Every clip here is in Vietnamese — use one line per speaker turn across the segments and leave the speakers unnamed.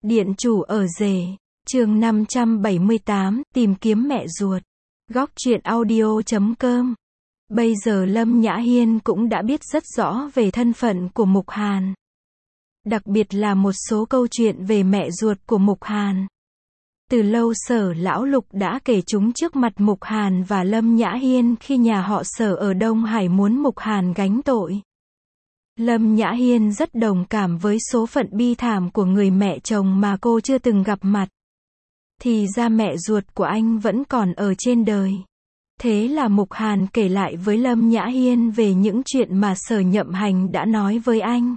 Điện chủ ở rể, chương 578, tìm kiếm mẹ ruột. Góc truyện audio.com. Bây giờ Lâm Nhã Hiên cũng đã biết rất rõ về thân phận của Mục Hàn. Đặc biệt là một số câu chuyện về mẹ ruột của Mục Hàn. Từ lâu Sở lão Lục đã kể chúng trước mặt Mục Hàn và Lâm Nhã Hiên khi nhà họ Sở ở Đông Hải muốn Mục Hàn gánh tội. Lâm Nhã Hiên rất đồng cảm với số phận bi thảm của người mẹ chồng mà cô chưa từng gặp mặt. Thì ra mẹ ruột của anh vẫn còn ở trên đời. Thế là Mục Hàn kể lại với Lâm Nhã Hiên về những chuyện mà Sở Nhậm Hành đã nói với anh.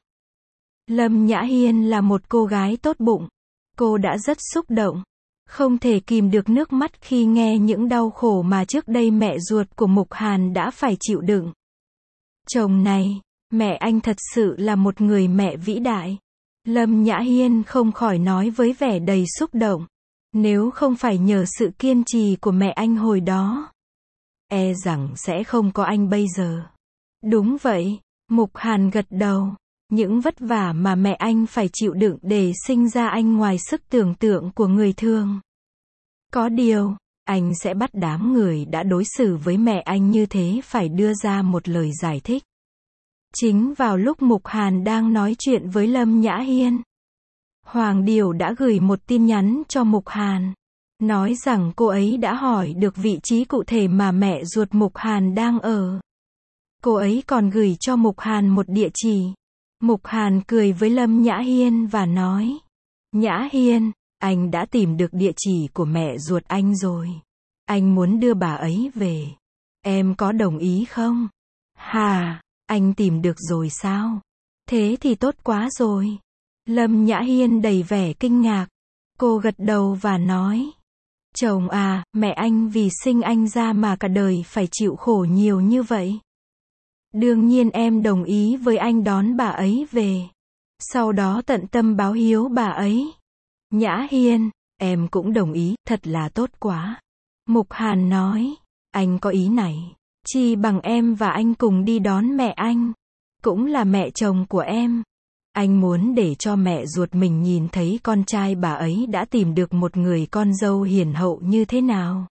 Lâm Nhã Hiên là một cô gái tốt bụng. Cô đã rất xúc động, không thể kìm được nước mắt khi nghe những đau khổ mà trước đây mẹ ruột của Mục Hàn đã phải chịu đựng. Chồng này, mẹ anh thật sự là một người mẹ vĩ đại. Lâm Nhã Hiên không khỏi nói với vẻ đầy xúc động. Nếu không phải nhờ sự kiên trì của mẹ anh hồi đó, e rằng sẽ không có anh bây giờ. Đúng vậy, Mục Hàn gật đầu. Những vất vả mà mẹ anh phải chịu đựng để sinh ra anh ngoài sức tưởng tượng của người thường. Có điều, anh sẽ bắt đám người đã đối xử với mẹ anh như thế phải đưa ra một lời giải thích. Chính vào lúc Mục Hàn đang nói chuyện với Lâm Nhã Hiên, Hoàng Điều đã gửi một tin nhắn cho Mục Hàn, nói rằng cô ấy đã hỏi được vị trí cụ thể mà mẹ ruột Mục Hàn đang ở. Cô ấy còn gửi cho Mục Hàn một địa chỉ. Mục Hàn cười với Lâm Nhã Hiên và nói, Nhã Hiên, anh đã tìm được địa chỉ của mẹ ruột anh rồi. Anh muốn đưa bà ấy về. Em có đồng ý không? Hà, anh tìm được rồi sao? Thế thì tốt quá rồi. Lâm Nhã Hiên đầy vẻ kinh ngạc. Cô gật đầu và nói, chồng à, mẹ anh vì sinh anh ra mà cả đời phải chịu khổ nhiều như vậy. Đương nhiên em đồng ý với anh đón bà ấy về. Sau đó tận tâm báo hiếu bà ấy. Nhã Hiên, em cũng đồng ý, thật là tốt quá. Mục Hàn nói, anh có ý này. Chi bằng em và anh cùng đi đón mẹ anh. Cũng là mẹ chồng của em. Anh muốn để cho mẹ ruột mình nhìn thấy con trai bà ấy đã tìm được một người con dâu hiền hậu như thế nào.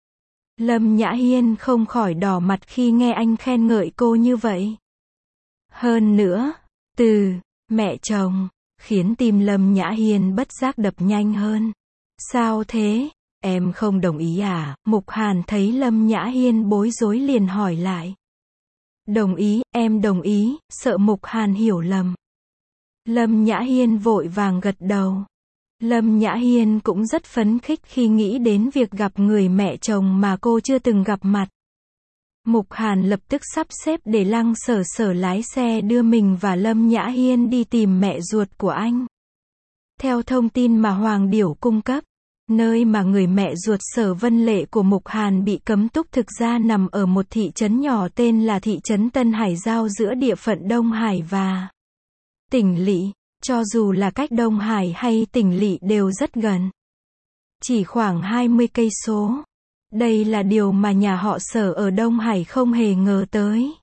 Lâm Nhã Hiên không khỏi đỏ mặt khi nghe anh khen ngợi cô như vậy. Hơn nữa, từ mẹ chồng khiến tim Lâm Nhã Hiên bất giác đập nhanh hơn. Sao thế? Em không đồng ý à? Mục Hàn thấy Lâm Nhã Hiên bối rối liền hỏi lại. Đồng ý, em đồng ý, sợ Mục Hàn hiểu lầm. Lâm Nhã Hiên vội vàng gật đầu. Lâm Nhã Hiên cũng rất phấn khích khi nghĩ đến việc gặp người mẹ chồng mà cô chưa từng gặp mặt. Mục Hàn lập tức sắp xếp để Lăng Sở Sở lái xe đưa mình và Lâm Nhã Hiên đi tìm mẹ ruột của anh. Theo thông tin mà Hoàng Điểu cung cấp, nơi mà người mẹ ruột Sở Vân Lệ của Mục Hàn bị cấm túc thực ra nằm ở một thị trấn nhỏ tên là thị trấn Tân Hải giao giữa địa phận Đông Hải và Tỉnh Lỵ. Cho dù là cách Đông Hải hay Tỉnh Lỵ đều rất gần. Chỉ khoảng 20 cây số. Đây là điều mà nhà họ Sở ở Đông Hải không hề ngờ tới.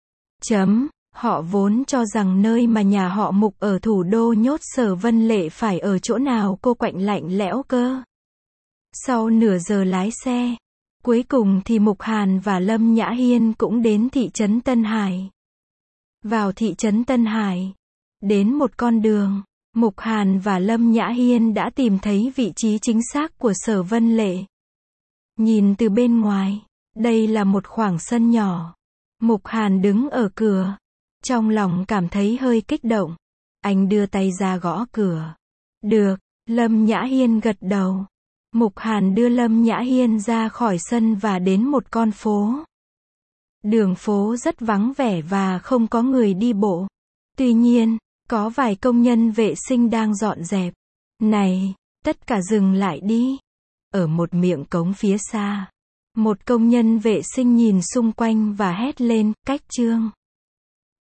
Họ vốn cho rằng nơi mà nhà họ Mục ở thủ đô nhốt Sở Vân Lệ phải ở chỗ nào cô quạnh lạnh lẽo cơ. Sau nửa giờ lái xe, cuối cùng thì Mục Hàn và Lâm Nhã Hiên cũng đến thị trấn Tân Hải. Vào thị trấn Tân Hải, đến một con đường, Mục Hàn và Lâm Nhã Hiên đã tìm thấy vị trí chính xác của Sở Vân Lệ. Nhìn từ bên ngoài, đây là một khoảng sân nhỏ. Mục Hàn đứng ở cửa, trong lòng cảm thấy hơi kích động. Anh đưa tay ra gõ cửa. Được, Lâm Nhã Hiên gật đầu. Mục Hàn đưa Lâm Nhã Hiên ra khỏi sân và đến một con phố. Đường phố rất vắng vẻ và không có người đi bộ. Tuy nhiên, có vài công nhân vệ sinh đang dọn dẹp. Này, tất cả dừng lại đi. Ở một miệng cống phía xa, một công nhân vệ sinh nhìn xung quanh và hét lên, Cách Trương.